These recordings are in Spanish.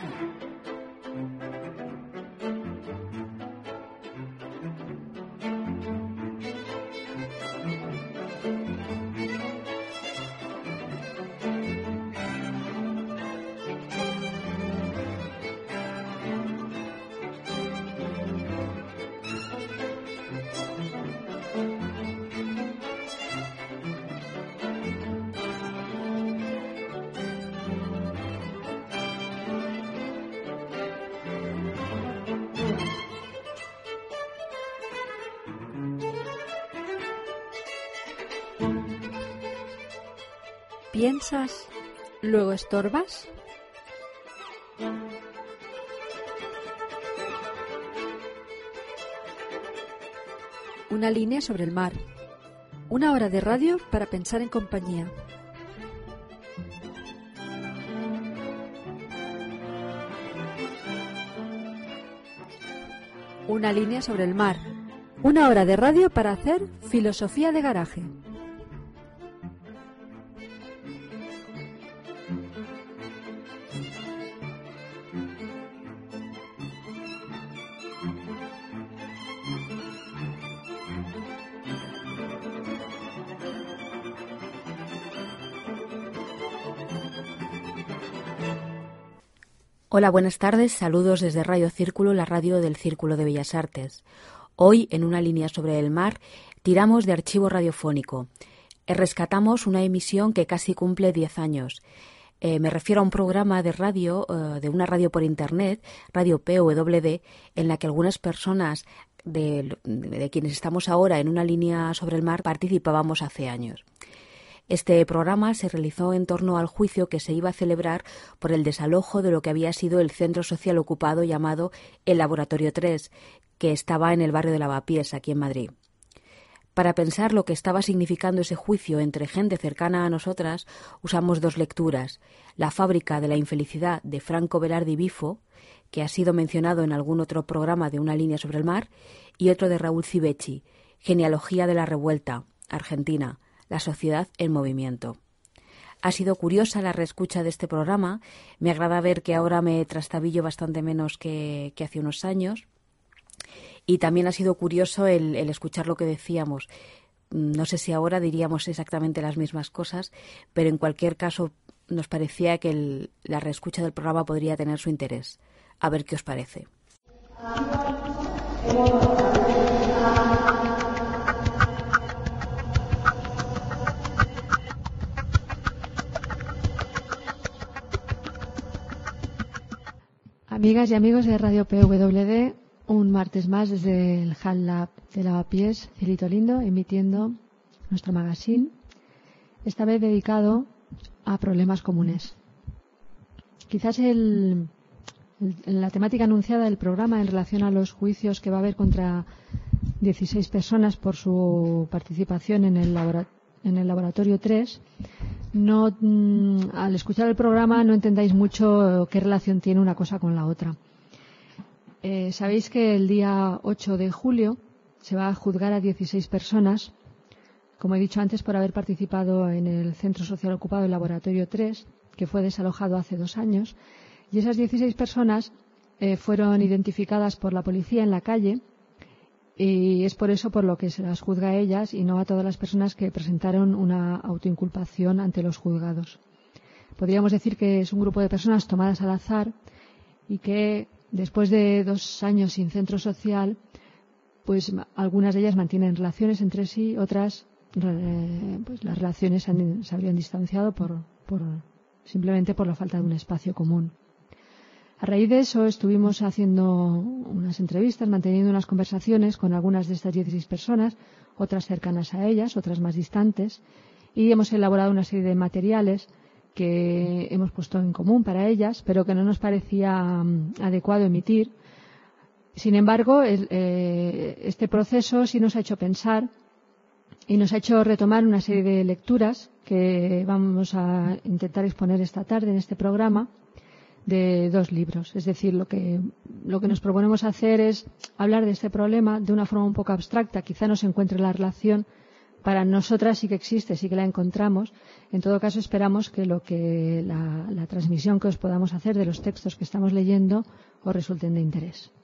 ¿Piensas, luego estorbas? Una línea sobre el mar. Una hora de radio para pensar en compañía. Una línea sobre el mar. Una hora de radio para hacer filosofía de garaje. Hola, buenas tardes. Saludos desde Radio Círculo, la radio del Círculo de Bellas Artes. Hoy, en una línea sobre el mar, tiramos de archivo radiofónico. Rescatamos una emisión que casi cumple 10 años. Me refiero a un programa de radio, de una radio por Internet, Radio PWD, en la que algunas personas de quienes estamos ahora en una línea sobre el mar participábamos hace años. Este programa se realizó en torno al juicio que se iba a celebrar por el desalojo de lo que había sido el centro social ocupado llamado el Laboratorio 3, que estaba en el barrio de Lavapiés, aquí en Madrid. Para pensar lo que estaba significando ese juicio entre gente cercana a nosotras, usamos dos lecturas: La fábrica de la infelicidad, de Franco Velarde Bifo, que ha sido mencionado en algún otro programa de Una línea sobre el mar, y otro de Raúl Civecchi, Genealogía de la revuelta, Argentina, la sociedad en movimiento. Ha sido curiosa la reescucha de este programa. Me agrada ver que ahora me trastabillo bastante menos que hace unos años. Y también ha sido curioso el escuchar lo que decíamos. No sé si ahora diríamos exactamente las mismas cosas, pero en cualquier caso nos parecía que la reescucha del programa podría tener su interés. A ver qué os parece. Amigas y amigos de Radio PWD, un martes más desde el Hall Lab de Lavapiés, cielito lindo, emitiendo nuestro magazine, esta vez dedicado a problemas comunes. Quizás la temática anunciada del programa en relación a los juicios que va a haber contra 16 personas por su participación en el Laboratorio 3, al escuchar el programa no entendáis mucho qué relación tiene una cosa con la otra. Sabéis que el día 8 de julio se va a juzgar a 16 personas, como he dicho antes, por haber participado en el Centro Social Ocupado, el Laboratorio 3, que fue desalojado hace 2 años. Y esas 16 personas fueron identificadas por la policía en la calle, y es por eso por lo que se las juzga a ellas y no a todas las personas que presentaron una autoinculpación ante los juzgados. Podríamos decir que es un grupo de personas tomadas al azar y que después de 2 años sin centro social, pues algunas de ellas mantienen relaciones entre sí, otras pues las relaciones se habrían distanciado simplemente por la falta de un espacio común. A raíz de eso estuvimos haciendo unas entrevistas, manteniendo unas conversaciones con algunas de estas 16 personas, otras cercanas a ellas, otras más distantes, y hemos elaborado una serie de materiales que hemos puesto en común para ellas, pero que no nos parecía adecuado emitir. Sin embargo, este proceso sí nos ha hecho pensar y nos ha hecho retomar una serie de lecturas que vamos a intentar exponer esta tarde en este programa, de 2 libros. Es decir, lo que nos proponemos hacer es hablar de este problema de una forma un poco abstracta. Quizá no se encuentre la relación, para nosotras sí que existe, sí que la encontramos. En todo caso, esperamos que la transmisión que os podamos hacer de los textos que estamos leyendo os resulten de interés.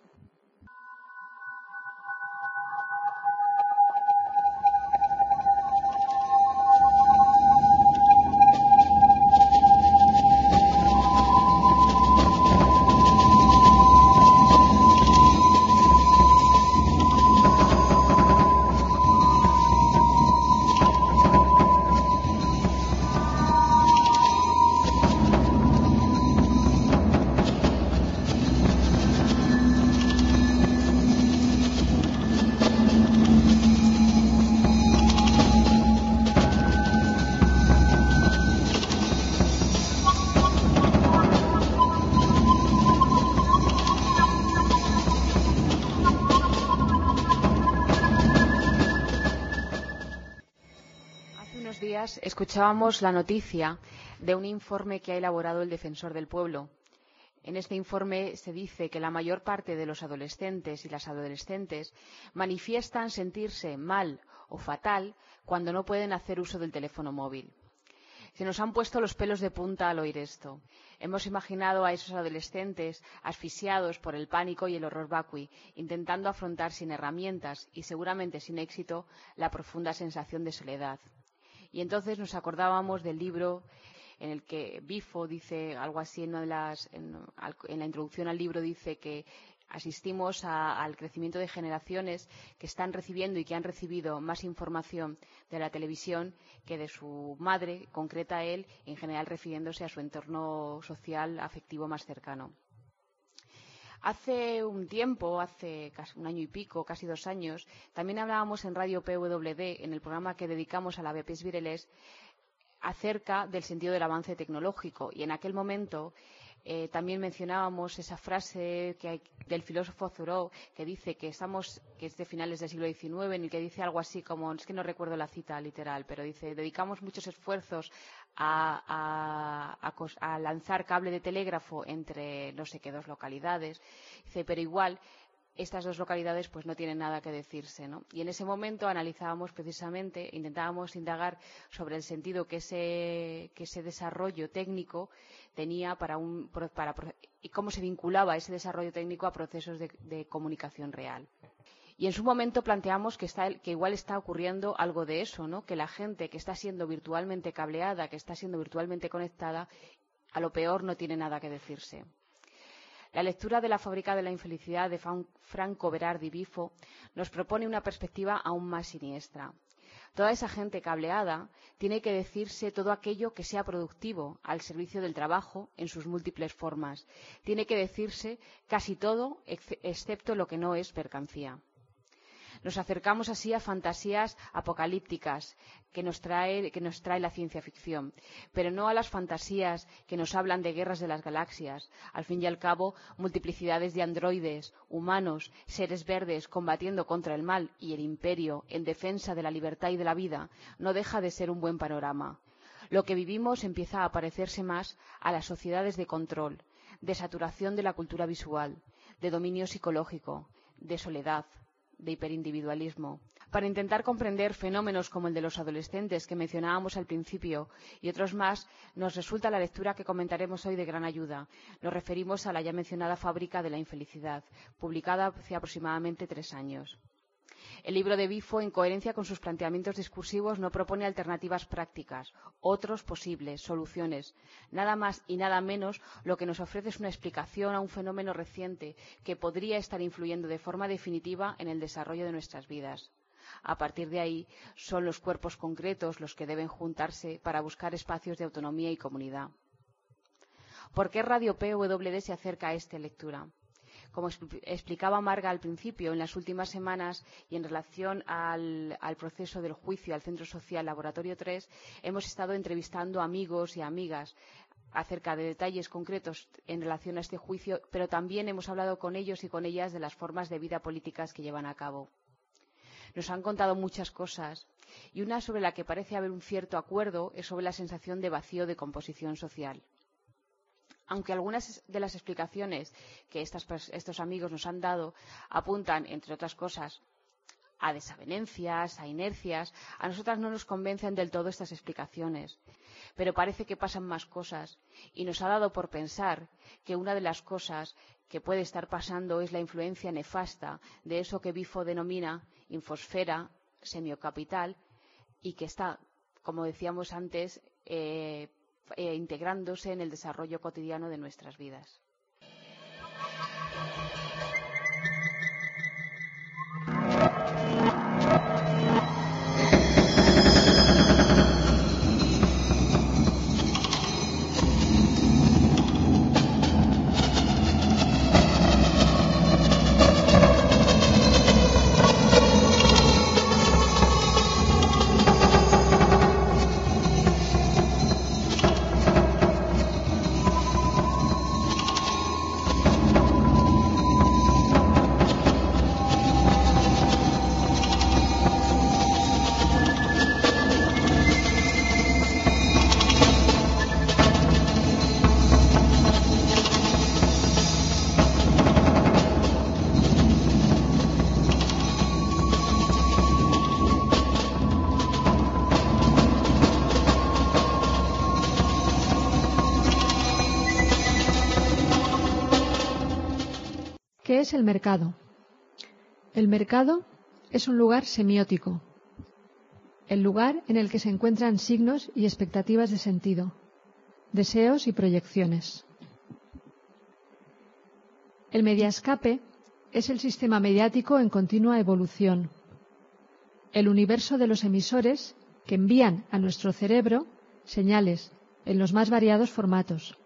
Escuchábamos la noticia de un informe que ha elaborado el Defensor del Pueblo. En este informe se dice que la mayor parte de los adolescentes y las adolescentes manifiestan sentirse mal o fatal cuando no pueden hacer uso del teléfono móvil. Se nos han puesto los pelos de punta al oír esto. Hemos imaginado a esos adolescentes asfixiados por el pánico y el horror vacui, intentando afrontar sin herramientas y seguramente sin éxito la profunda sensación de soledad. Y entonces nos acordábamos del libro en el que Bifo dice algo así en la introducción al libro, dice que asistimos al crecimiento de generaciones que están recibiendo y que han recibido más información de la televisión que de su madre, concreta él, en general refiriéndose a su entorno social afectivo más cercano. Hace un tiempo, hace casi un año y pico, casi 2 años, también hablábamos en Radio PWD, en el programa que dedicamos a la Bepes Vireles, acerca del sentido del avance tecnológico. Y en aquel momento también mencionábamos esa frase del filósofo Thoreau, que dice que es de finales del siglo XIX, en el que dice algo así como, es que no recuerdo la cita literal, pero dice, dedicamos muchos esfuerzos a lanzar cable de telégrafo entre no sé qué 2 localidades. Dice, pero igual estas 2 localidades pues no tienen nada que decirse, ¿no? Y en ese momento analizábamos precisamente, intentábamos indagar sobre el sentido que ese desarrollo técnico tenía y cómo se vinculaba ese desarrollo técnico a procesos de comunicación real. Y en su momento planteamos que igual está ocurriendo algo de eso, ¿no? Que la gente que está siendo virtualmente cableada, que está siendo virtualmente conectada, a lo peor no tiene nada que decirse. La lectura de La fábrica de la infelicidad de Franco Berardi Bifo nos propone una perspectiva aún más siniestra. Toda esa gente cableada tiene que decirse todo aquello que sea productivo al servicio del trabajo en sus múltiples formas. Tiene que decirse casi todo excepto lo que no es mercancía. Nos acercamos así a fantasías apocalípticas que nos trae la ciencia ficción, pero no a las fantasías que nos hablan de guerras de las galaxias. Al fin y al cabo, multiplicidades de androides, humanos, seres verdes combatiendo contra el mal y el imperio en defensa de la libertad y de la vida no deja de ser un buen panorama. Lo que vivimos empieza a parecerse más a las sociedades de control, de saturación de la cultura visual, de dominio psicológico, de soledad, de hiperindividualismo. Para intentar comprender fenómenos como el de los adolescentes que mencionábamos al principio y otros más, nos resulta la lectura que comentaremos hoy de gran ayuda. Nos referimos a la ya mencionada Fábrica de la infelicidad, publicada hace aproximadamente 3 años. El libro de Bifo, en coherencia con sus planteamientos discursivos, no propone alternativas prácticas, otros posibles, soluciones. Nada más y nada menos lo que nos ofrece es una explicación a un fenómeno reciente que podría estar influyendo de forma definitiva en el desarrollo de nuestras vidas. A partir de ahí, son los cuerpos concretos los que deben juntarse para buscar espacios de autonomía y comunidad. ¿Por qué Radio PWD se acerca a esta lectura? Como explicaba Marga al principio, en las últimas semanas y en relación al proceso del juicio al Centro Social Laboratorio 3, hemos estado entrevistando amigos y amigas acerca de detalles concretos en relación a este juicio, pero también hemos hablado con ellos y con ellas de las formas de vida políticas que llevan a cabo. Nos han contado muchas cosas y una sobre la que parece haber un cierto acuerdo es sobre la sensación de vacío de composición social. Aunque algunas de las explicaciones que estos amigos nos han dado apuntan, entre otras cosas, a desavenencias, a inercias. A nosotras no nos convencen del todo estas explicaciones, pero parece que pasan más cosas y nos ha dado por pensar que una de las cosas que puede estar pasando es la influencia nefasta de eso que Bifo denomina infosfera semiocapital y que está, como decíamos antes, integrándose en el desarrollo cotidiano de nuestras vidas. ¿Qué es el mercado? El mercado es un lugar semiótico, el lugar en el que se encuentran signos y expectativas de sentido, deseos y proyecciones. El mediascape es el sistema mediático en continua evolución, el universo de los emisores que envían a nuestro cerebro señales en los más variados formatos.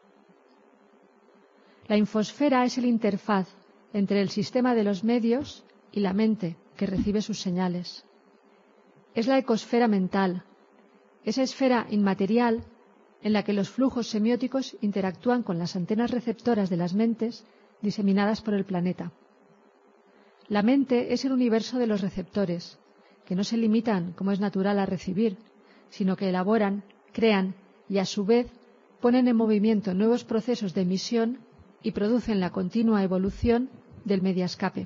La infosfera es el interfaz entre el sistema de los medios y la mente que recibe sus señales. Es la ecosfera mental, esa esfera inmaterial en la que los flujos semióticos interactúan con las antenas receptoras de las mentes diseminadas por el planeta. La mente es el universo de los receptores, que no se limitan, como es natural, a recibir, sino que elaboran, crean y, a su vez, ponen en movimiento nuevos procesos de emisión y producen la continua evolución del mediascape.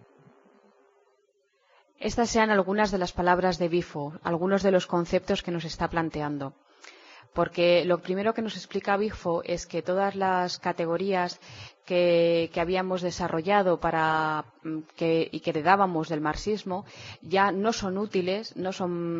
Estas sean algunas de las palabras de Bifo, algunos de los conceptos que nos está planteando. Porque lo primero que nos explica Bifo es que todas las categorías que habíamos desarrollado y que heredábamos del marxismo ya no son útiles, no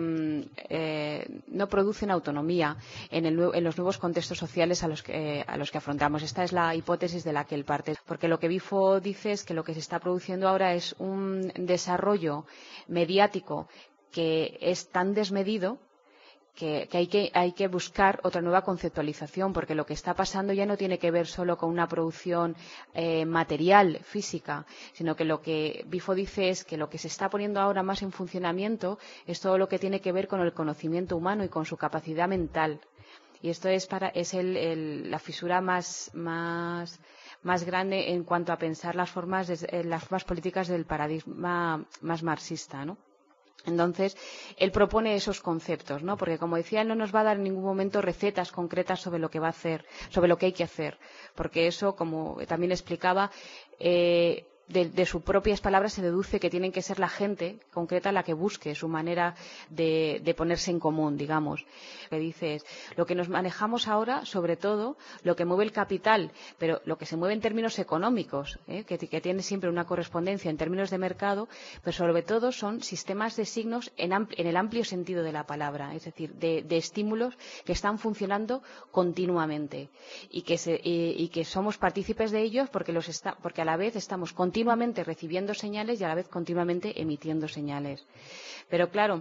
producen autonomía en los nuevos contextos sociales a los que afrontamos. Esta es la hipótesis de la que él parte. Porque lo que Bifo dice es que lo que se está produciendo ahora es un desarrollo mediático que es tan desmedido que hay que buscar otra nueva conceptualización, porque lo que está pasando ya no tiene que ver solo con una producción material, física, sino que lo que Bifo dice es que lo que se está poniendo ahora más en funcionamiento es todo lo que tiene que ver con el conocimiento humano y con su capacidad mental. Y esto es la fisura más grande en cuanto a pensar las formas políticas del paradigma más marxista, ¿no? Entonces, él propone esos conceptos, ¿no? Porque, como decía, él no nos va a dar en ningún momento recetas concretas sobre lo que va a hacer, sobre lo que hay que hacer, porque eso, como también explicaba, de sus propias palabras se deduce que tienen que ser la gente concreta la que busque su manera de ponerse en común, digamos. Lo que dice es, lo que nos manejamos ahora, sobre todo, lo que mueve el capital, pero lo que se mueve en términos económicos, que tiene siempre una correspondencia en términos de mercado, pero sobre todo son sistemas de signos en el amplio sentido de la palabra, es decir, de estímulos que están funcionando continuamente y que somos partícipes de ellos porque a la vez estamos continuamente recibiendo señales y a la vez continuamente emitiendo señales. Pero claro,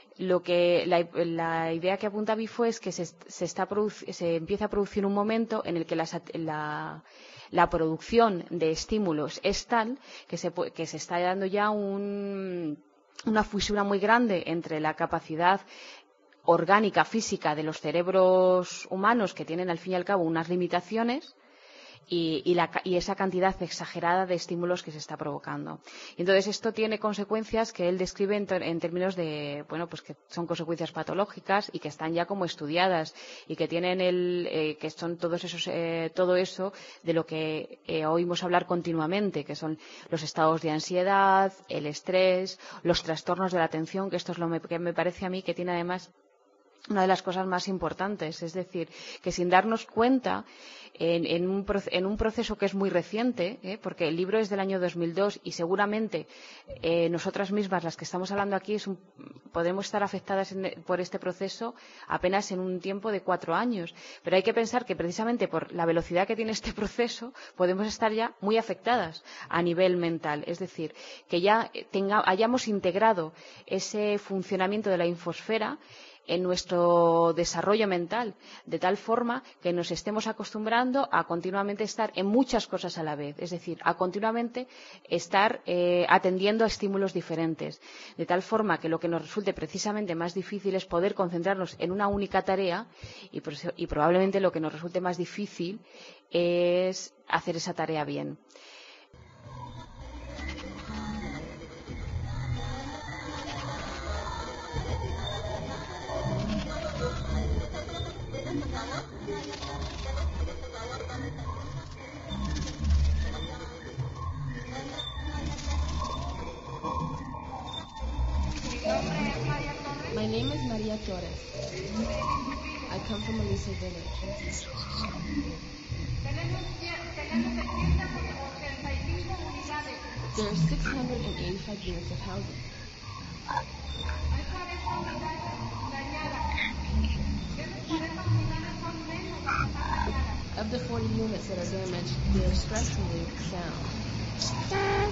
la idea que apunta Bifo es que se empieza a producir un momento en el que la producción de estímulos es tal que se está dando ya una fisura muy grande entre la capacidad orgánica, física de los cerebros humanos, que tienen al fin y al cabo unas limitaciones, y esa cantidad exagerada de estímulos que se está provocando. Y entonces esto tiene consecuencias que él describe en términos de, bueno, pues que son consecuencias patológicas y que están ya como estudiadas y que tienen que son todo eso de lo que oímos hablar continuamente, que son los estados de ansiedad, el estrés, los trastornos de la atención, que esto es lo que me parece a mí que tiene además una de las cosas más importantes, es decir, que sin darnos cuenta, en un proceso que es muy reciente, porque el libro es del año 2002 y seguramente nosotras mismas, las que estamos hablando aquí, podemos estar afectadas por este proceso apenas en un tiempo de 4 años. Pero hay que pensar que precisamente por la velocidad que tiene este proceso podemos estar ya muy afectadas a nivel mental. Es decir, que ya hayamos integrado ese funcionamiento de la infosfera en nuestro desarrollo mental, de tal forma que nos estemos acostumbrando a continuamente estar en muchas cosas a la vez, es decir, a continuamente estar atendiendo a estímulos diferentes, de tal forma que lo que nos resulte precisamente más difícil es poder concentrarnos en una única tarea y probablemente lo que nos resulte más difícil es hacer esa tarea bien. My name is Maria Torres. I come from Elisa Village. There are 685 units of housing. Of the 40 units that are damaged, they are stressfully sound.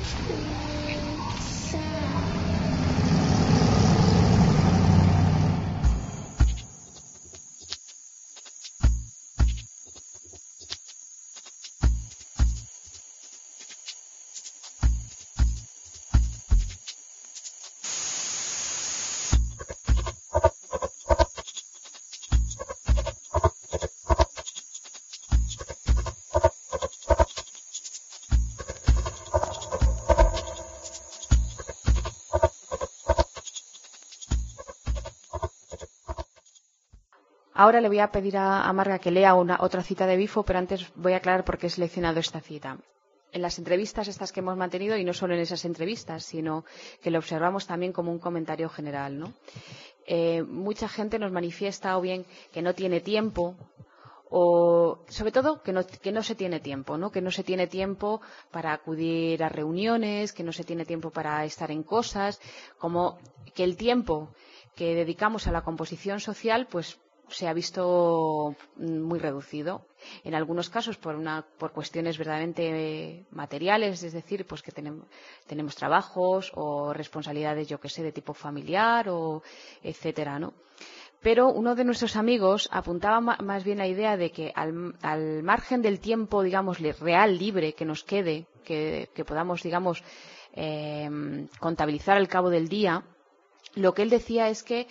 Ahora le voy a pedir a Marga que lea otra cita de Bifo, pero antes voy a aclarar por qué he seleccionado esta cita. En las entrevistas estas que hemos mantenido, y no solo en esas entrevistas, sino que lo observamos también como un comentario general, ¿no? Mucha gente nos manifiesta o bien que no tiene tiempo, o sobre todo que no se tiene tiempo, ¿no? Que no se tiene tiempo para acudir a reuniones, que no se tiene tiempo para estar en cosas, como que el tiempo que dedicamos a la composición social, pues se ha visto muy reducido. En algunos casos por cuestiones verdaderamente materiales, es decir, pues que tenemos trabajos o responsabilidades, yo que sé, de tipo familiar o etcétera, ¿no? Pero uno de nuestros amigos apuntaba más bien la idea de que al margen del tiempo, digamos, real, libre, que nos quede, que podamos, digamos, contabilizar al cabo del día, lo que él decía es que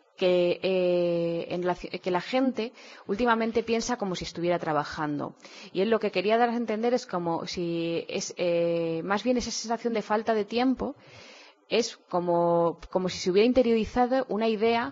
la gente últimamente piensa como si estuviera trabajando. Y él lo que quería dar a entender es como si más bien esa sensación de falta de tiempo es como si se hubiera interiorizado una idea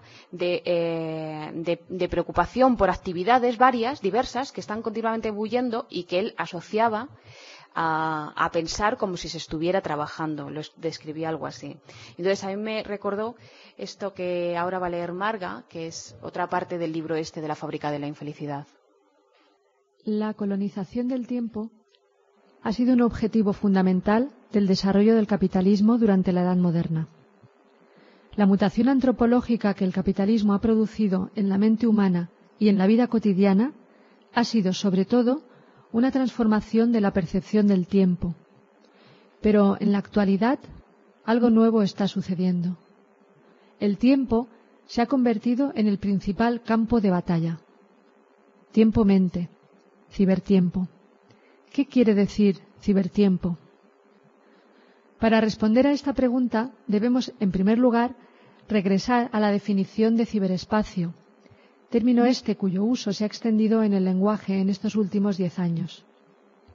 de preocupación por actividades varias, diversas, que están continuamente bulliendo y que él asociaba a pensar como si se estuviera trabajando. Lo describía algo así. Entonces a mí me recordó esto que ahora va a leer Marga, que es otra parte del libro este de la fábrica de la infelicidad. La colonización del tiempo ha sido un objetivo fundamental del desarrollo del capitalismo durante la Edad Moderna. La mutación antropológica que el capitalismo ha producido en la mente humana y en la vida cotidiana ha sido, sobre todo, una transformación de la percepción del tiempo. Pero en la actualidad algo nuevo está sucediendo. El tiempo se ha convertido en el principal campo de batalla. Tiempo-mente, cibertiempo. ¿Qué quiere decir cibertiempo? Para responder a esta pregunta debemos, en primer lugar, regresar a la definición de ciberespacio, término cuyo uso se ha extendido en el lenguaje en estos últimos 10 años.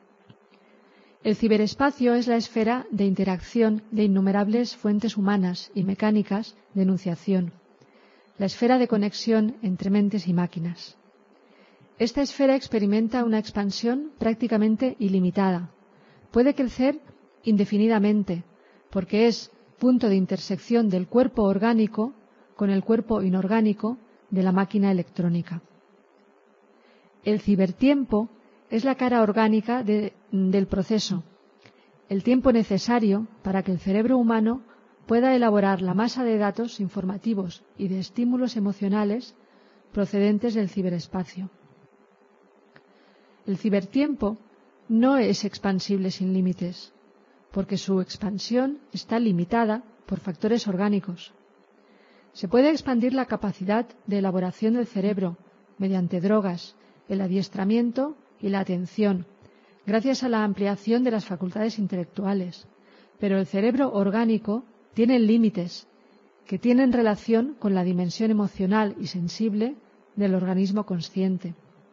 El ciberespacio es la esfera de interacción de innumerables fuentes humanas y mecánicas de enunciación, la esfera de conexión entre mentes y máquinas. Esta esfera experimenta una expansión prácticamente ilimitada. Puede crecer indefinidamente, porque es punto de intersección del cuerpo orgánico con el cuerpo inorgánico de la máquina electrónica. El cibertiempo es la cara orgánica del proceso, el tiempo necesario para que el cerebro humano pueda elaborar la masa de datos informativos y de estímulos emocionales procedentes del ciberespacio. El cibertiempo no es expansible sin límites, porque su expansión está limitada por factores orgánicos. Se puede expandir la capacidad de elaboración del cerebro mediante drogas, el adiestramiento y la atención, gracias a la ampliación de las facultades intelectuales, pero el cerebro orgánico tiene límites que tienen relación con la dimensión emocional y sensible del organismo consciente.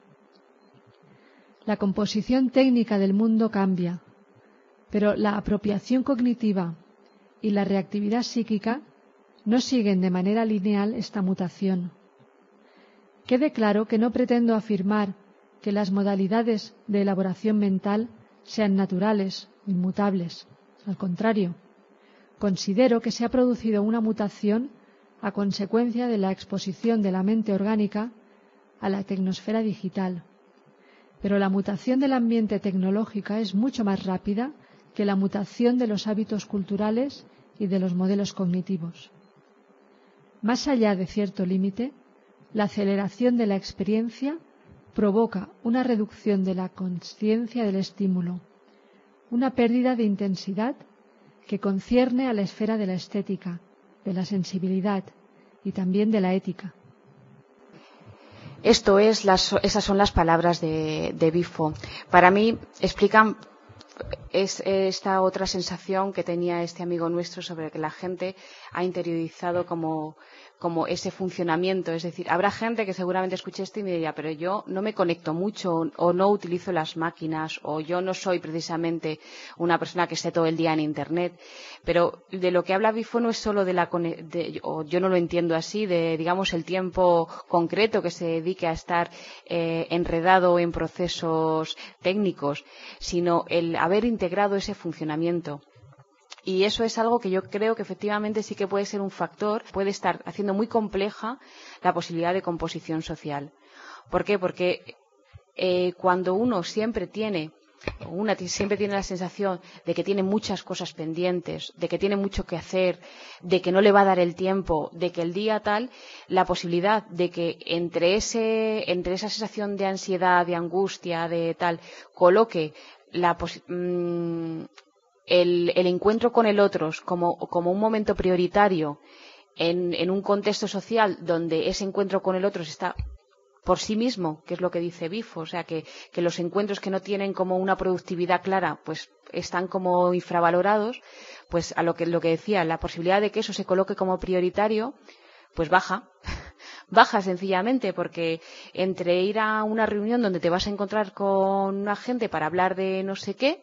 La composición técnica del mundo cambia, pero la apropiación cognitiva y la reactividad psíquica no siguen de manera lineal esta mutación. Quede claro que no pretendo afirmar que las modalidades de elaboración mental sean naturales, inmutables. Al contrario, considero que se ha producido una mutación a consecuencia de la exposición de la mente orgánica a la tecnosfera digital. Pero la mutación del ambiente tecnológico es mucho más rápida que la mutación de los hábitos culturales y de los modelos cognitivos. Más allá de cierto límite, la aceleración de la experiencia provoca una reducción de la consciencia del estímulo, una pérdida de intensidad que concierne a la esfera de la estética, de la sensibilidad y también de la ética. Esas son las palabras de Bifo. Para mí explican esta otra sensación que tenía este amigo nuestro sobre que la gente ha interiorizado como ese funcionamiento. Es decir, habrá gente que seguramente escuche esto y me diría, pero yo no me conecto mucho o no utilizo las máquinas o yo no soy precisamente una persona que esté todo el día en Internet. Pero de lo que habla Bifo no es solo o yo no lo entiendo así, de digamos el tiempo concreto que se dedique a estar enredado en procesos técnicos, sino el haber integrado ese funcionamiento. Y eso es algo que yo creo que efectivamente sí que puede ser un factor, puede estar haciendo muy compleja la posibilidad de composición social. ¿Por qué? Porque cuando uno siempre tiene la sensación de que tiene muchas cosas pendientes, de que tiene mucho que hacer, de que no le va a dar el tiempo, de que el día tal, la posibilidad de que entre esa sensación de ansiedad, de angustia, de tal, coloque el encuentro con el otro como un momento prioritario en un contexto social donde ese encuentro con el otro está por sí mismo, que es lo que dice Bifo, o sea que los encuentros que no tienen como una productividad clara, pues están como infravalorados, pues a lo que decía, la posibilidad de que eso se coloque como prioritario, pues baja sencillamente, porque entre ir a una reunión donde te vas a encontrar con una gente para hablar de no sé qué,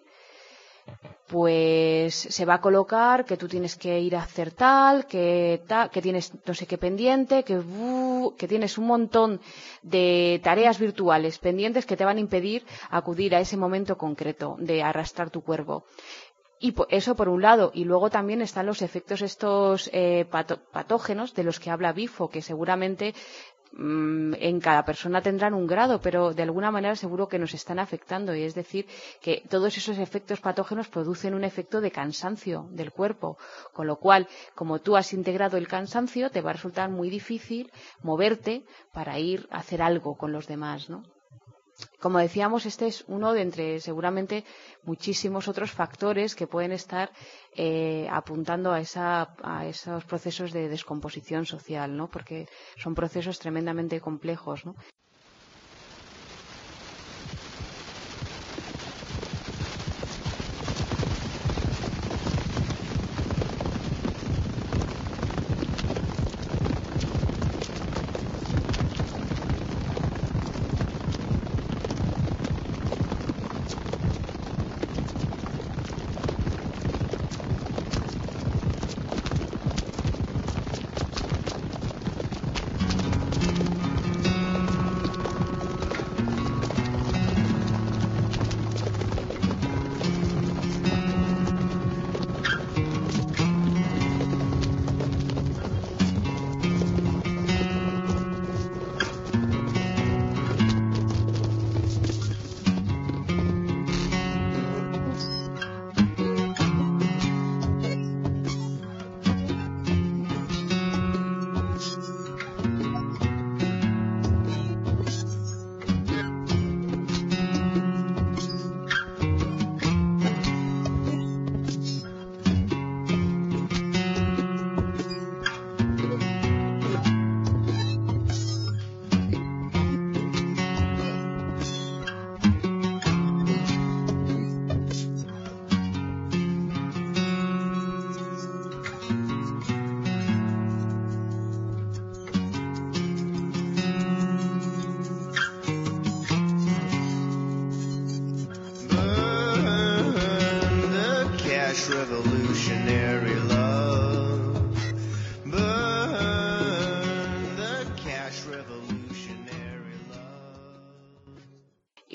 pues se va a colocar que tú tienes que ir a hacer tal, que tienes no sé qué pendiente, que tienes un montón de tareas virtuales pendientes que te van a impedir acudir a ese momento concreto de arrastrar tu cuerpo. Y eso por un lado, y luego también están los efectos estos patógenos de los que habla Bifo, que seguramente en cada persona tendrán un grado, pero de alguna manera seguro que nos están afectando, y es decir, que todos esos efectos patógenos producen un efecto de cansancio del cuerpo, con lo cual, como tú has integrado el cansancio, te va a resultar muy difícil moverte para ir a hacer algo con los demás, ¿no? Como decíamos, este es uno de entre seguramente muchísimos otros factores que pueden estar apuntando a esos procesos de descomposición social, ¿no? Porque son procesos tremendamente complejos, ¿no?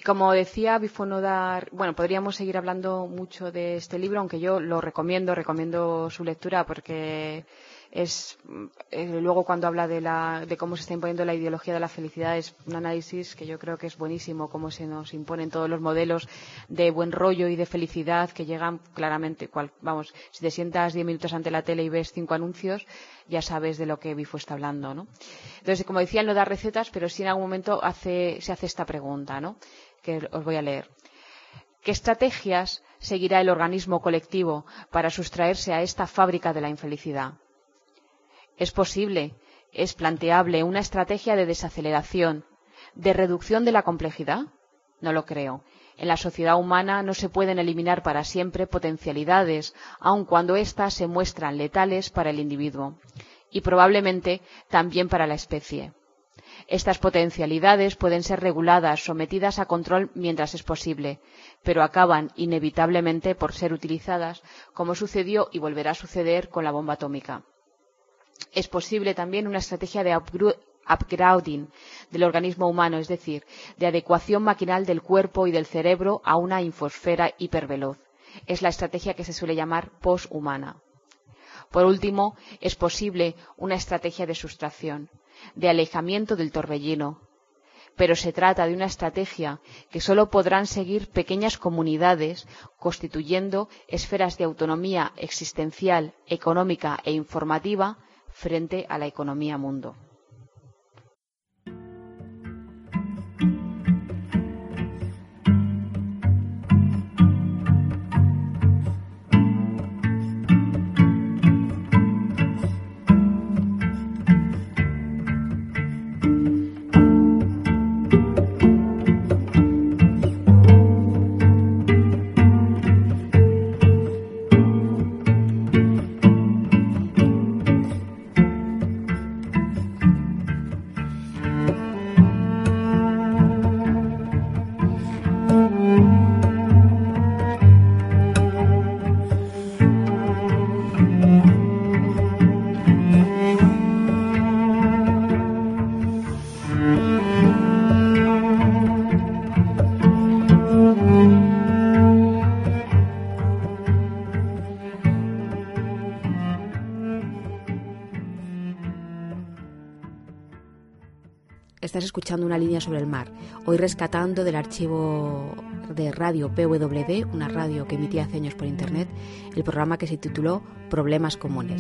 como decía Bifonodar, bueno, podríamos seguir hablando mucho de este libro, aunque yo lo recomiendo su lectura porque es luego cuando habla de cómo se está imponiendo la ideología de la felicidad, es un análisis que yo creo que es buenísimo, cómo se nos imponen todos los modelos de buen rollo y de felicidad que llegan claramente. Vamos, si te sientas 10 minutos ante la tele y ves 5 anuncios, ya sabes de lo que Bifo está hablando, ¿no? Entonces, como decía, él no da recetas, pero sí en algún momento se hace esta pregunta, ¿no? Que os voy a leer. ¿Qué estrategias seguirá el organismo colectivo para sustraerse a esta fábrica de la infelicidad? ¿Es posible, es planteable una estrategia de desaceleración, de reducción de la complejidad? No lo creo. En la sociedad humana no se pueden eliminar para siempre potencialidades, aun cuando éstas se muestran letales para el individuo, y probablemente también para la especie. Estas potencialidades pueden ser reguladas, sometidas a control mientras es posible, pero acaban inevitablemente por ser utilizadas, como sucedió y volverá a suceder con la bomba atómica. Es posible también una estrategia de upgrading del organismo humano, es decir, de adecuación maquinal del cuerpo y del cerebro a una infosfera hiperveloz. Es la estrategia que se suele llamar poshumana. Por último, es posible una estrategia de sustracción, de alejamiento del torbellino. Pero se trata de una estrategia que solo podrán seguir pequeñas comunidades constituyendo esferas de autonomía existencial, económica e informativa frente a la economía mundo. Estás escuchando Una línea sobre el mar, hoy rescatando del archivo de radio PWD, una radio que emitía hace años por internet, el programa que se tituló Problemas comunes.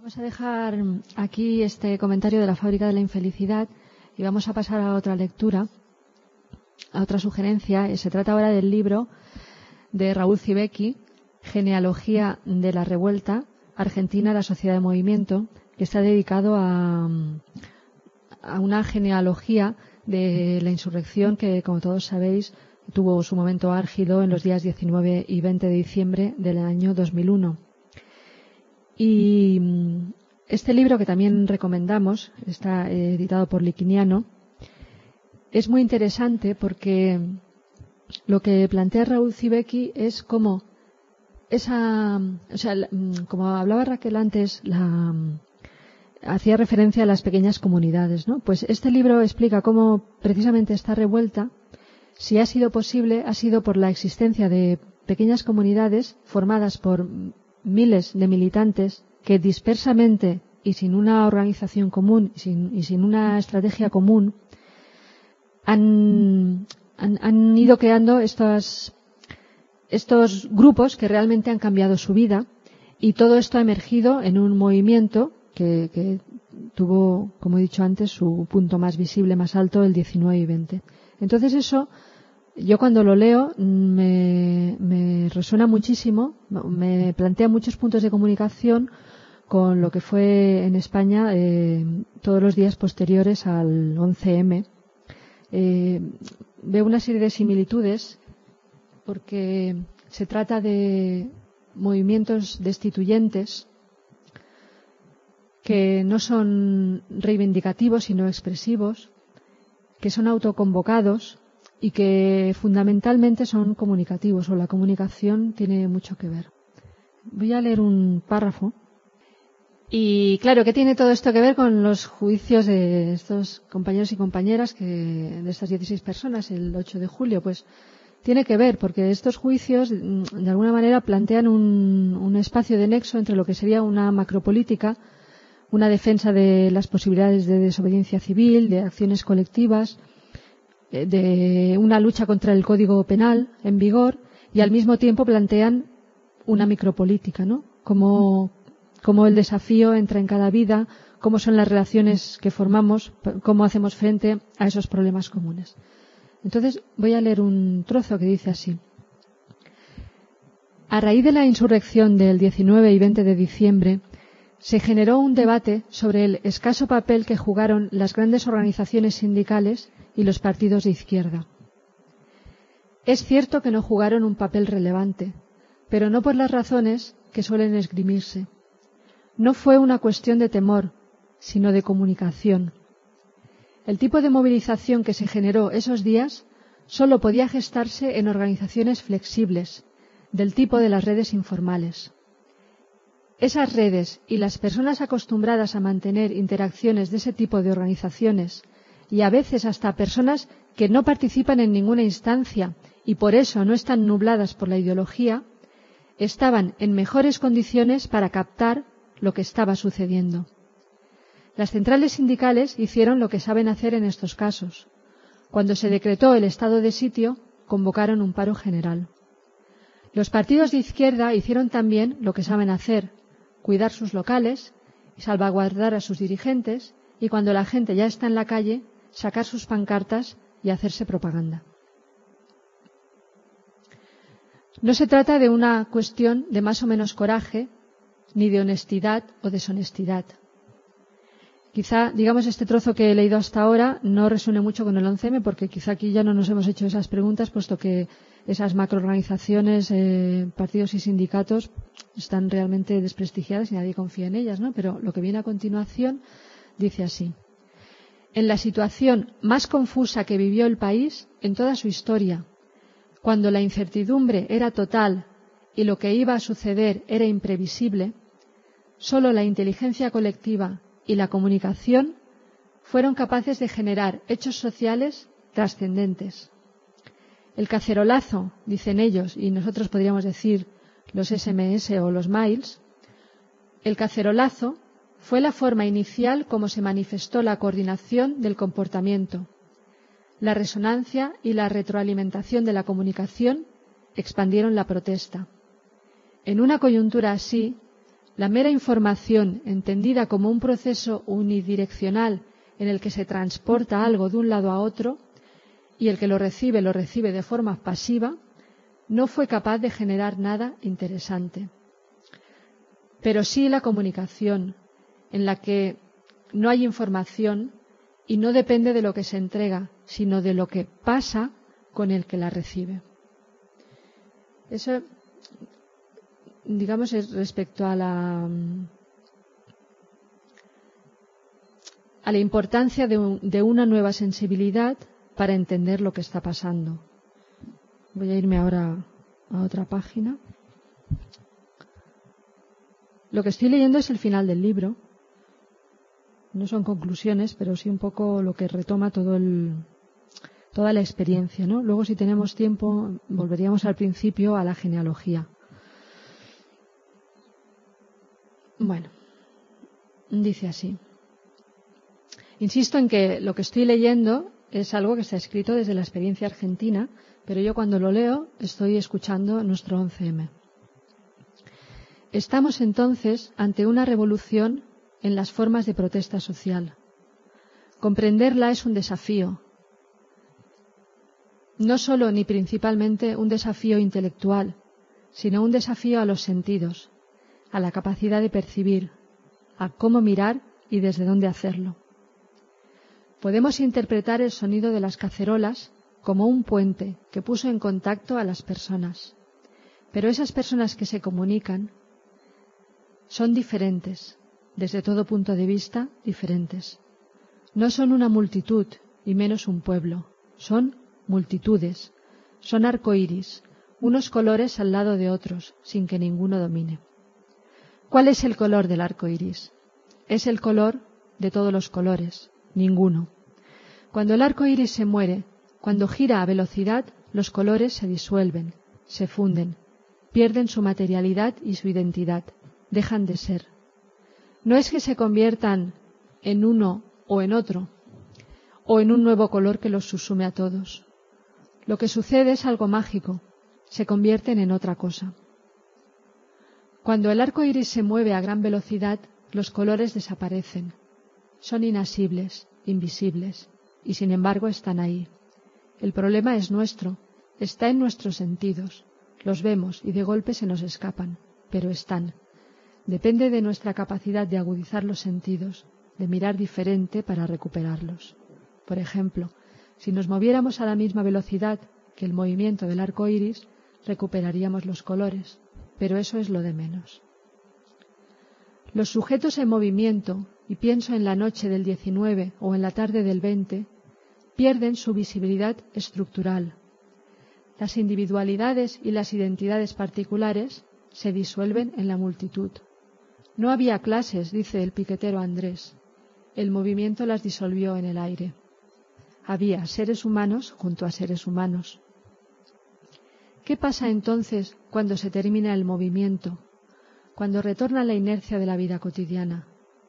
Vamos a dejar aquí este comentario de la fábrica de la infelicidad y vamos a pasar a otra lectura, a otra sugerencia. Se trata ahora del libro de Raúl Civecchi, Genealogía de la Revuelta, Argentina, la Sociedad de Movimiento, que está dedicado a una genealogía de la insurrección que, como todos sabéis, tuvo su momento álgido en los días 19 y 20 de diciembre del año 2001. Y este libro, que también recomendamos, está editado por Liquiniano, es muy interesante porque lo que plantea Raúl Civecchi es cómo como hablaba Raquel antes, hacía referencia a las pequeñas comunidades, ¿no? Pues este libro explica cómo precisamente esta revuelta, si ha sido posible, ha sido por la existencia de pequeñas comunidades formadas por miles de militantes que dispersamente y sin una organización común y sin una estrategia común han ido creando estos grupos que realmente han cambiado su vida, y todo esto ha emergido en un movimiento que tuvo, como he dicho antes, su punto más visible, más alto, el 19 y 20. Entonces eso, yo cuando lo leo, me resuena muchísimo, me plantea muchos puntos de comunicación con lo que fue en España todos los días posteriores al 11M. Veo una serie de similitudes porque se trata de movimientos destituyentes que no son reivindicativos sino expresivos, que son autoconvocados y que fundamentalmente son comunicativos, o la comunicación tiene mucho que ver. Voy a leer un párrafo. Y claro, ¿qué tiene todo esto que ver con los juicios de estos compañeros y compañeras, de estas 16 personas, el 8 de julio? Pues tiene que ver, porque estos juicios de alguna manera plantean un espacio de nexo entre lo que sería una macropolítica, una defensa de las posibilidades de desobediencia civil, de acciones colectivas, de una lucha contra el Código Penal en vigor, y al mismo tiempo plantean una micropolítica, ¿no? Cómo el desafío entra en cada vida, cómo son las relaciones que formamos, cómo hacemos frente a esos problemas comunes. Entonces voy a leer un trozo que dice así. A raíz de la insurrección del 19 y 20 de diciembre, se generó un debate sobre el escaso papel que jugaron las grandes organizaciones sindicales y los partidos de izquierda. Es cierto que no jugaron un papel relevante, pero no por las razones que suelen esgrimirse. No fue una cuestión de temor, sino de comunicación. El tipo de movilización que se generó esos días solo podía gestarse en organizaciones flexibles, del tipo de las redes informales. Esas redes y las personas acostumbradas a mantener interacciones de ese tipo de organizaciones, y a veces hasta personas que no participan en ninguna instancia y por eso no están nubladas por la ideología, estaban en mejores condiciones para captar lo que estaba sucediendo. Las centrales sindicales hicieron lo que saben hacer en estos casos. Cuando se decretó el estado de sitio, convocaron un paro general. Los partidos de izquierda hicieron también lo que saben hacer, cuidar sus locales y salvaguardar a sus dirigentes, y cuando la gente ya está en la calle, sacar sus pancartas y hacerse propaganda. No se trata de una cuestión de más o menos coraje, ni de honestidad o deshonestidad. Quizá, digamos, este trozo que he leído hasta ahora no resuene mucho con el 11M, porque quizá aquí ya no nos hemos hecho esas preguntas, puesto que esas macroorganizaciones, partidos y sindicatos están realmente desprestigiadas y nadie confía en ellas, ¿no? Pero lo que viene a continuación dice así. En la situación más confusa que vivió el país en toda su historia, cuando la incertidumbre era total y lo que iba a suceder era imprevisible, solo la inteligencia colectiva y la comunicación fueron capaces de generar hechos sociales trascendentes. El cacerolazo, dicen ellos, y nosotros podríamos decir los SMS o los mails, el cacerolazo fue la forma inicial como se manifestó la coordinación del comportamiento. La resonancia y la retroalimentación de la comunicación expandieron la protesta. En una coyuntura así, la mera información, entendida como un proceso unidireccional en el que se transporta algo de un lado a otro, y el que lo recibe de forma pasiva, no fue capaz de generar nada interesante. Pero sí la comunicación, en la que no hay información y no depende de lo que se entrega, sino de lo que pasa con el que la recibe. Eso, digamos, es respecto a la importancia de una nueva sensibilidad para entender lo que está pasando. Voy a irme ahora a otra página. Lo que estoy leyendo es el final del libro. No son conclusiones, pero sí un poco lo que retoma toda la experiencia, ¿no? Luego, si tenemos tiempo, volveríamos al principio a la genealogía. Bueno, dice así. Insisto en que lo que estoy leyendo es algo que está escrito desde la experiencia argentina, pero yo cuando lo leo estoy escuchando nuestro 11M. Estamos entonces ante una revolución en las formas de protesta social. Comprenderla es un desafío, no solo ni principalmente un desafío intelectual, sino un desafío a los sentidos, a la capacidad de percibir, a cómo mirar y desde dónde hacerlo. Podemos interpretar el sonido de las cacerolas como un puente que puso en contacto a las personas, pero esas personas que se comunican son diferentes, desde todo punto de vista diferentes. No son una multitud y menos un pueblo, son multitudes, son arcoíris, unos colores al lado de otros, sin que ninguno domine. ¿Cuál es el color del arcoíris? Es el color de todos los colores, ninguno. Cuando el arcoíris se muere, cuando gira a velocidad, los colores se disuelven, se funden, pierden su materialidad y su identidad, dejan de ser. No es que se conviertan en uno o en otro, o en un nuevo color que los subsume a todos. Lo que sucede es algo mágico, se convierten en otra cosa. Cuando el arco iris se mueve a gran velocidad, los colores desaparecen. Son inasibles, invisibles, y sin embargo están ahí. El problema es nuestro, está en nuestros sentidos. Los vemos y de golpe se nos escapan, pero están. Depende de nuestra capacidad de agudizar los sentidos, de mirar diferente para recuperarlos. Por ejemplo, si nos moviéramos a la misma velocidad que el movimiento del arco iris, recuperaríamos los colores, pero eso es lo de menos. Los sujetos en movimiento, y pienso en la noche del 19 o en la tarde del 20, pierden su visibilidad estructural. Las individualidades y las identidades particulares se disuelven en la multitud. No había clases, dice el piquetero Andrés. El movimiento las disolvió en el aire. Había seres humanos junto a seres humanos. ¿Qué pasa entonces cuando se termina el movimiento, cuando retorna la inercia de la vida cotidiana?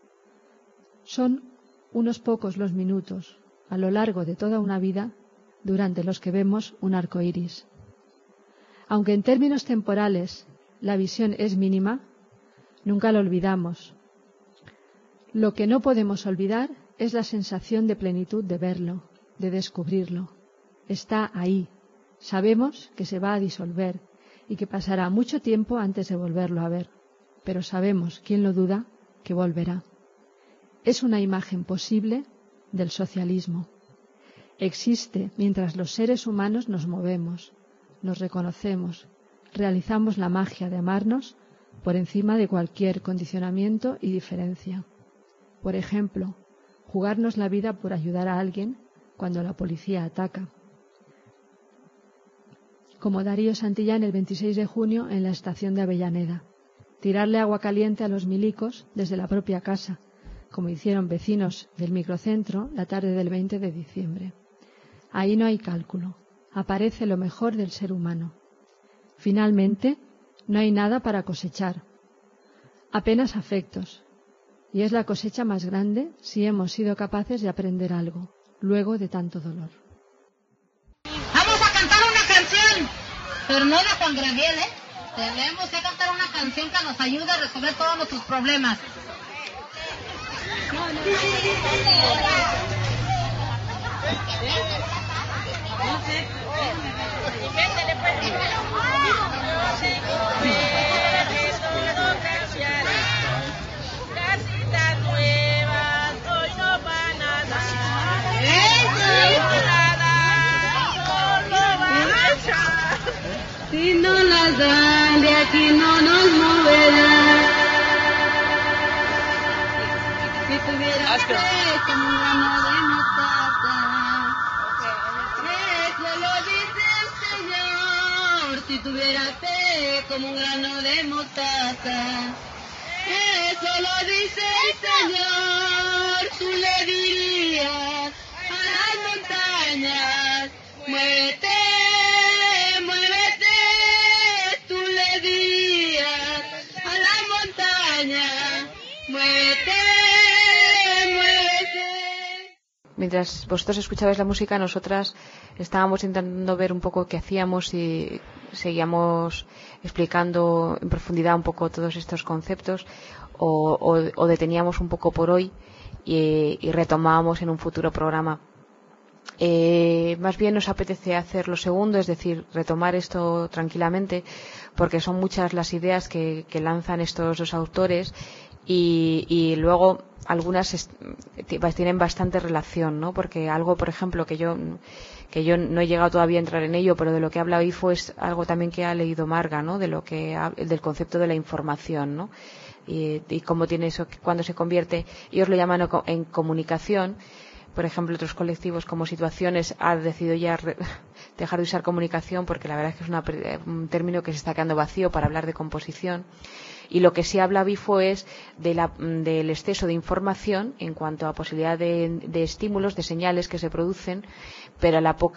Son unos pocos los minutos, a lo largo de toda una vida, durante los que vemos un arco iris. Aunque en términos temporales la visión es mínima, nunca lo olvidamos. Lo que no podemos olvidar es la sensación de plenitud de verlo, de descubrirlo. Está ahí. Sabemos que se va a disolver y que pasará mucho tiempo antes de volverlo a ver, pero sabemos, ¿quién lo duda?, que volverá. Es una imagen posible del socialismo. Existe mientras los seres humanos nos movemos, nos reconocemos, realizamos la magia de amarnos por encima de cualquier condicionamiento y diferencia. Por ejemplo, jugarnos la vida por ayudar a alguien cuando la policía ataca. Como Darío Santillán el 26 de junio en la estación de Avellaneda. Tirarle agua caliente a los milicos desde la propia casa, como hicieron vecinos del microcentro la tarde del 20 de diciembre. Ahí no hay cálculo. Aparece lo mejor del ser humano. Finalmente, no hay nada para cosechar. Apenas afectos. Y es la cosecha más grande si hemos sido capaces de aprender algo, luego de tanto dolor. Vamos a cantar una canción, pero no de Juan Gabriel, Tenemos que cantar una canción que nos ayude a resolver todos nuestros problemas. Casitas nuevas hoy no van a dar. Si no las dan, de aquí no nos moverán. Si tuviera fe como un grano de mostaza, eso lo dice el Señor. Si tuviera fe como un grano de mostaza, eso lo dice el Señor. Tú le dirías a las montañas, muévete. Mientras vosotros escuchabais la música, nosotras estábamos intentando ver un poco qué hacíamos y seguíamos explicando en profundidad un poco todos estos conceptos o deteníamos un poco por hoy y retomábamos en un futuro programa. Más bien nos apetece hacer lo segundo, es decir, retomar esto tranquilamente, porque son muchas las ideas que lanzan estos dos autores y luego algunas tienen bastante relación, ¿no? Porque algo, por ejemplo, que yo no he llegado todavía a entrar en ello, pero de lo que habla Bifo es algo también que ha leído Marga, ¿no? Del concepto de la información, ¿no? Y cómo tiene eso, cuando se convierte, ellos lo llaman en comunicación. Por ejemplo, otros colectivos como Situaciones han decidido ya dejar de usar comunicación porque la verdad es que es un término que se está quedando vacío para hablar de composición. Y lo que sí habla Bifo es del exceso de información en cuanto a posibilidad de estímulos, de señales que se producen, pero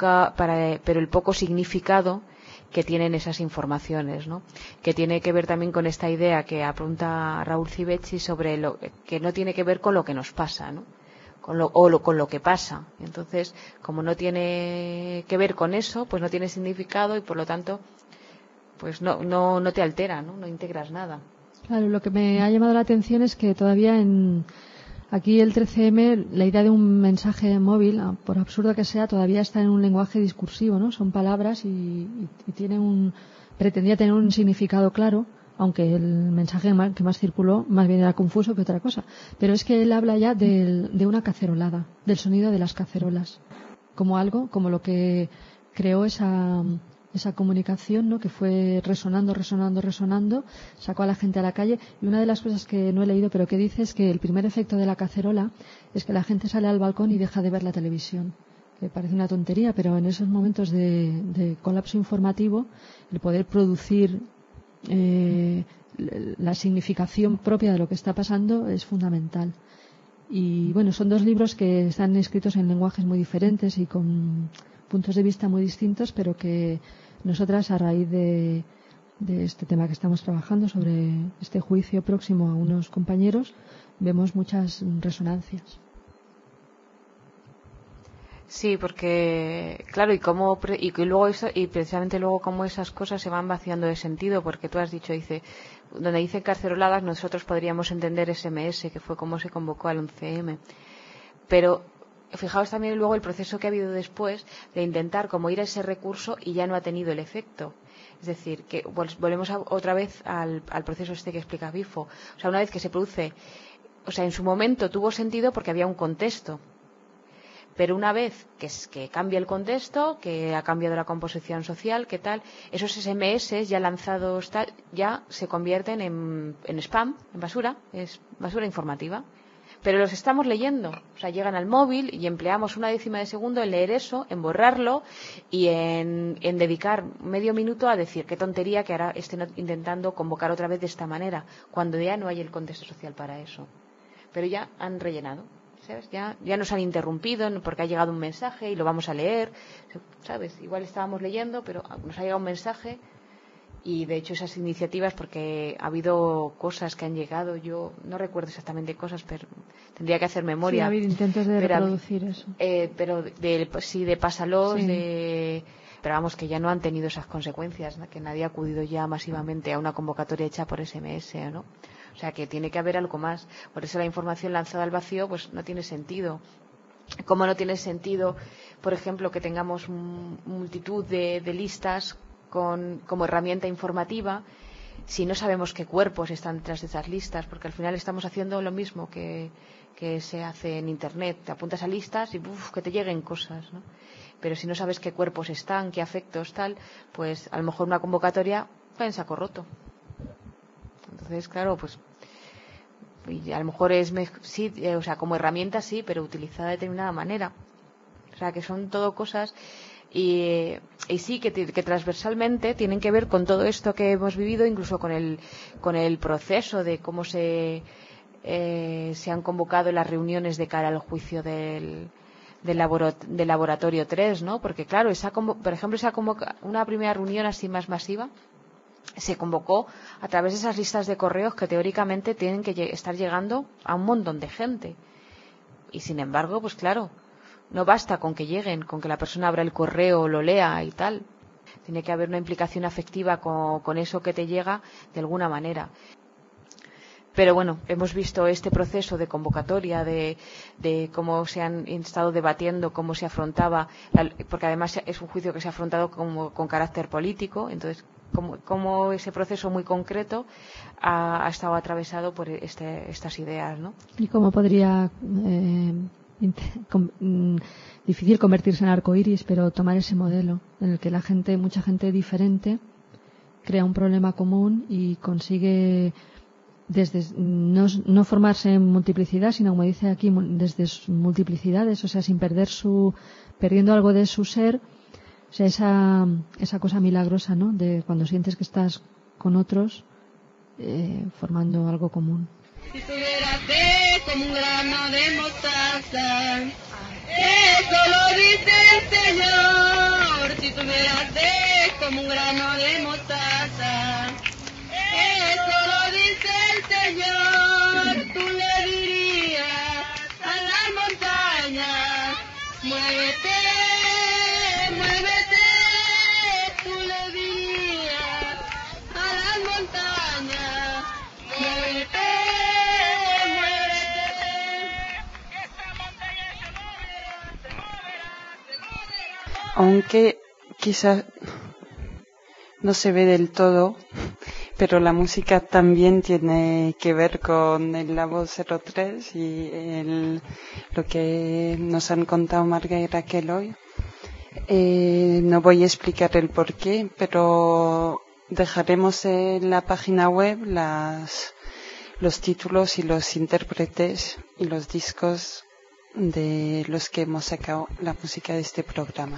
el poco significado que tienen esas informaciones, ¿no? Que tiene que ver también con esta idea que apunta Raúl Civecchi sobre que no tiene que ver con lo que nos pasa, ¿no? Con lo que pasa. Entonces, como no tiene que ver con eso, pues no tiene significado y por lo tanto, pues no te altera, ¿no? No integras nada. Claro, lo que me ha llamado la atención es que todavía aquí el 13M, la idea de un mensaje móvil, por absurdo que sea, todavía está en un lenguaje discursivo, ¿no? Son palabras y pretendía tener un significado claro, aunque el mensaje que más circuló más bien era confuso que otra cosa. Pero es que él habla ya de una cacerolada, del sonido de las cacerolas, como lo que creó esa comunicación, ¿no? Que fue resonando, sacó a la gente a la calle. Y una de las cosas que no he leído, pero que dice, es que el primer efecto de la cacerola es que la gente sale al balcón y deja de ver la televisión. Que parece una tontería, pero en esos momentos de colapso informativo, el poder producir la significación propia de lo que está pasando es fundamental. Y bueno, son dos libros que están escritos en lenguajes muy diferentes y con puntos de vista muy distintos, pero que nosotras, a raíz de este tema que estamos trabajando, sobre este juicio próximo a unos compañeros, vemos muchas resonancias. Sí, porque claro, y luego eso, y precisamente luego cómo esas cosas se van vaciando de sentido, porque tú has dicho, donde dice caceroladas, nosotros podríamos entender SMS, que fue como se convocó al 11M. Pero fijaos también luego el proceso que ha habido después de intentar como ir a ese recurso y ya no ha tenido el efecto. Es decir, que volvemos otra vez al proceso este que explica Bifo. O sea, una vez que se produce, en su momento tuvo sentido porque había un contexto. Pero una vez que cambia el contexto, que ha cambiado la composición social, ¿qué tal? Esos SMS ya lanzados ya se convierten en spam, en basura, es basura informativa. Pero los estamos leyendo, llegan al móvil y empleamos una décima de segundo en leer eso, en borrarlo y en dedicar medio minuto a decir qué tontería que ahora estén intentando convocar otra vez de esta manera, cuando ya no hay el contexto social para eso. Pero ya han rellenado. ¿Sabes? Ya nos han interrumpido porque ha llegado un mensaje y lo vamos a leer, ¿sabes? Igual estábamos leyendo, pero nos ha llegado un mensaje y de hecho esas iniciativas, porque ha habido cosas que han llegado, yo no recuerdo exactamente cosas, pero tendría que hacer memoria. Sí, ha habido intentos de reproducir eso. Pero de Pásalos, sí. pero vamos, que ya no han tenido esas consecuencias, ¿no? Que nadie ha acudido ya masivamente a una convocatoria hecha por SMS, ¿no? O sea, que tiene que haber algo más. Por eso la información lanzada al vacío pues no tiene sentido. Como no tiene sentido, por ejemplo, que tengamos multitud de listas como herramienta informativa si no sabemos qué cuerpos están detrás de esas listas, porque al final estamos haciendo lo mismo que se hace en Internet. Te apuntas a listas y que te lleguen cosas, ¿no? Pero si no sabes qué cuerpos están, qué afectos, tal, pues a lo mejor una convocatoria va en saco roto. Entonces, claro, pues y a lo mejor sí, o sea, como herramienta sí, pero utilizada de determinada manera. O sea, que son todo cosas y sí que transversalmente tienen que ver con todo esto que hemos vivido, incluso con el proceso de cómo se han convocado las reuniones de cara al juicio del laboratorio 3, ¿no? Porque claro, por ejemplo, una primera reunión así más masiva se convocó a través de esas listas de correos que teóricamente tienen que estar llegando a un montón de gente. Y sin embargo, pues claro, no basta con que lleguen, con que la persona abra el correo, lo lea y tal. Tiene que haber una implicación afectiva con eso que te llega de alguna manera. Pero bueno, hemos visto este proceso de convocatoria, de cómo se han estado debatiendo, cómo se afrontaba, porque además es un juicio que se ha afrontado con carácter político, entonces cómo ese proceso muy concreto ha estado atravesado por estas ideas, ¿no? ¿Y cómo podría difícil convertirse en arcoíris, pero tomar ese modelo en el que mucha gente diferente, crea un problema común y consigue desde no formarse en multiplicidad, sino como dice aquí, desde multiplicidades, o sea, perdiendo algo de su ser, o sea, esa cosa milagrosa, ¿no? De cuando sientes que estás con otros, formando algo común. Si tuviera fe como un grano de mostaza, eso lo dice el Señor. Si tuviera fe como un grano de mostaza, eso lo dice el Señor. Tú le dirías a la montaña, muévete, muévete. Tú le dirías a la montaña, muévete. Aunque quizás no se ve del todo, pero la música también tiene que ver con el Labo 03 y lo que nos han contado Marga y Raquel hoy. No voy a explicar el porqué, pero dejaremos en la página web los títulos y los intérpretes y los discos de los que hemos sacado la música de este programa.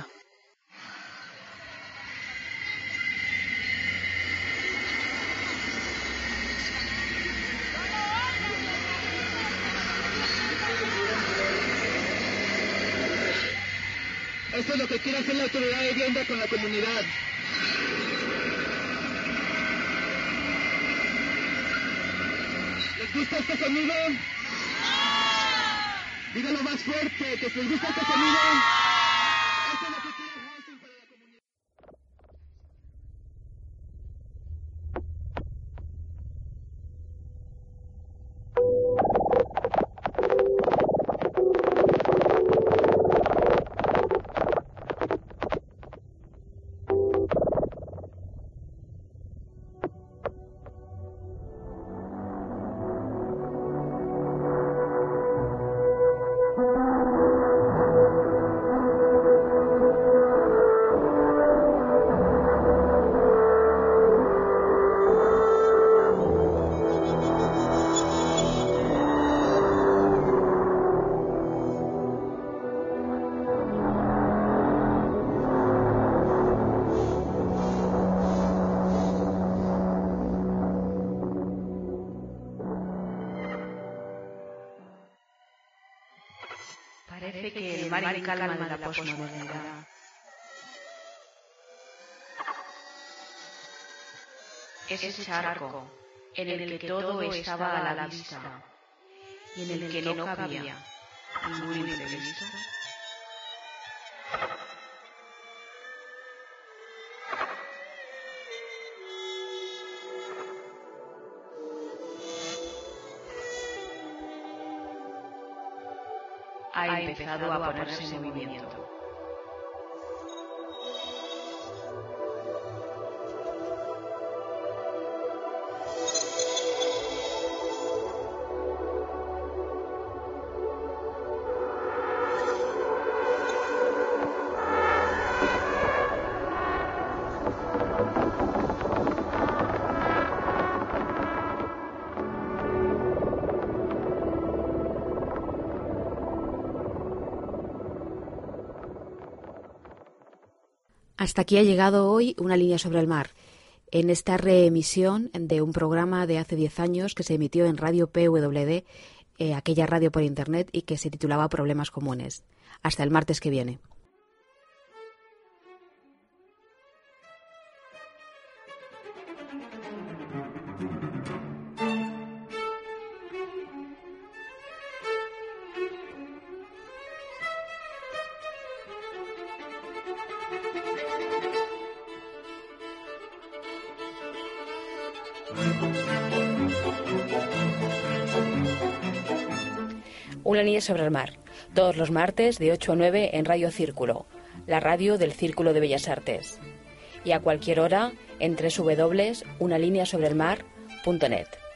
Eso es lo que quiere hacer la autoridad de vivienda con la comunidad. ¿Les gusta este sonido? Díganlo más fuerte, que si les gusta este sonido. Eso es lo que quiere Housing para la comunidad. Parece que el mar calma de la posmodernidad. Ese charco en el que todo estaba a la vista y en el que no cabía ningún imprevisto. ha empezado a ponerse en movimiento. Hasta aquí ha llegado hoy Una línea sobre el mar, en esta reemisión de un programa de hace 10 años que se emitió en Radio PWD, aquella radio por internet, y que se titulaba Problemas comunes. Hasta el martes que viene. Una línea sobre el mar, todos los martes de 8 a 9 en Radio Círculo, la radio del Círculo de Bellas Artes. Y a cualquier hora en www.unalineasobrelmar.net.